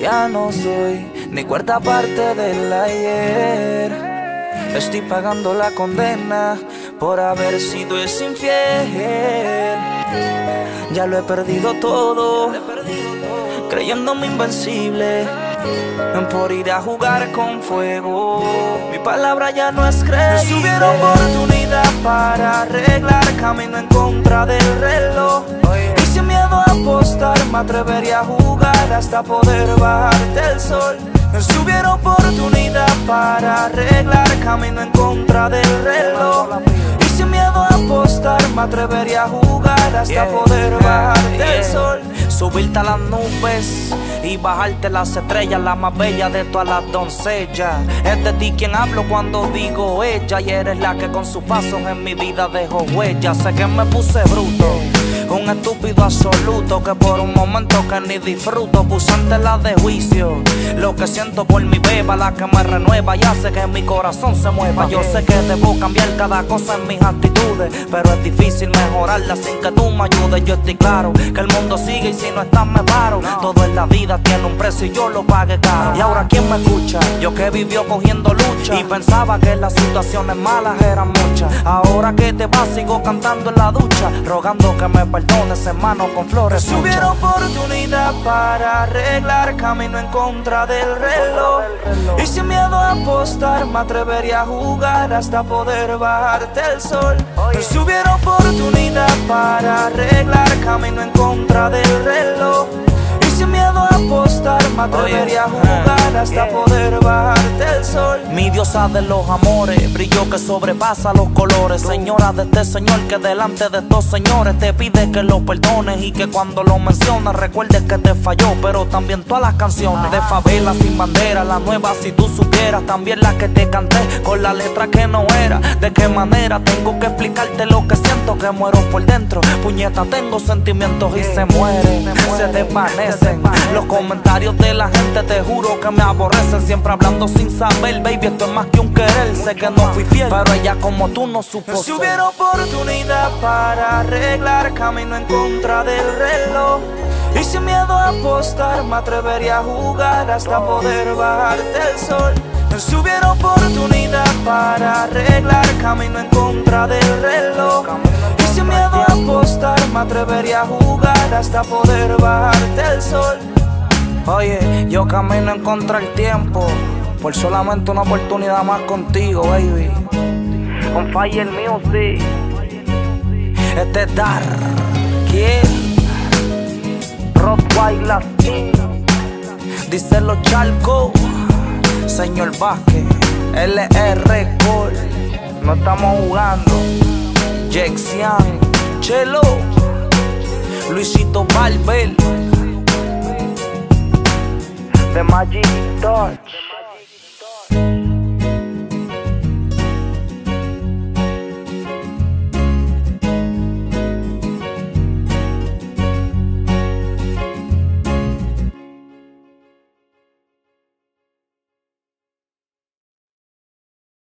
ya no soy ni cuarta parte del ayer. Estoy pagando la condena por haber sido ese infiel. Ya lo he perdido todo, creyéndome invencible, por ir a jugar con fuego. Mi palabra ya no es creíble. Si hubiera oportunidad para arreglar, camino en contra del reloj. Y sin miedo a apostar, me atrevería a jugar hasta poder bajarte el sol. Si hubiera oportunidad para arreglar, camino en contra del reloj. Y sin miedo a apostar, me atrevería a jugar hasta poder bajarte el sol. Subirte a las nubes y bajarte las estrellas, la más bella de todas las doncellas. Es de ti quien hablo cuando digo ella, y eres la que con sus pasos en mi vida dejó huella. Sé que me puse bruto, un estúpido absoluto, que por un momento que ni disfruto puse en tela de juicio lo que siento por mi beba, la que me renueva y hace que mi corazón se mueva. Yo sé que debo cambiar cada cosa en mis actitudes, pero es difícil mejorarla sin que tú me ayudes. Yo estoy claro que el mundo sigue y si no estás me paro. Todo en la vida tiene un precio y yo lo pagué caro. Y ahora ¿quién me escucha? Yo que vivió cogiendo lucha y pensaba que las situaciones malas eran muchas. Ahora que te vas sigo cantando en la ducha, rogando que me perdones, hermano, con flores. Si hubiera oportunidad para arreglar, camino en contra del reloj. Y sin miedo a apostar, me atrevería a jugar hasta poder bajarte el sol. Si hubiera oportunidad para arreglar, camino en contra del reloj. Y sin miedo a apostar, me atrevería a jugar hasta poder bajarte el sol. Mi diosa de los amores, brillo que sobrepasa los colores. Señora de este señor que delante de estos señores te pide que lo perdones, y que cuando lo mencionas recuerdes que te falló, pero también todas las canciones de Favela Sin Bandera, las nuevas si tú supieras, también las que te canté con la letra que no era. De qué manera tengo que explicarte lo que siento, que muero por dentro, puñeta, tengo sentimientos y se mueren, se desvanecen. Los comentarios de la gente te juro que me aborrecen, siempre hablando sin saber, baby, esto es más que un querer. Sé que no fui fiel, pero ella como tú no supo ser. Si hubiera oportunidad para arreglar, camino en contra del reloj. Y sin miedo a apostar, me atrevería a jugar hasta poder bajarte el sol. Si hubiera oportunidad para arreglar, camino en contra del reloj. Y sin miedo a apostar, me atrevería a jugar hasta poder bajarte el sol. Oye, yo camino en contra del tiempo, por solamente una oportunidad más contigo, baby. On Fire Music. Este es Dar, ¿quién? Rottweiler, dice los charcos, señor Vázquez, LR Cole. No estamos jugando. Jexian, Chelo, Luisito Barber, The Magic Touch.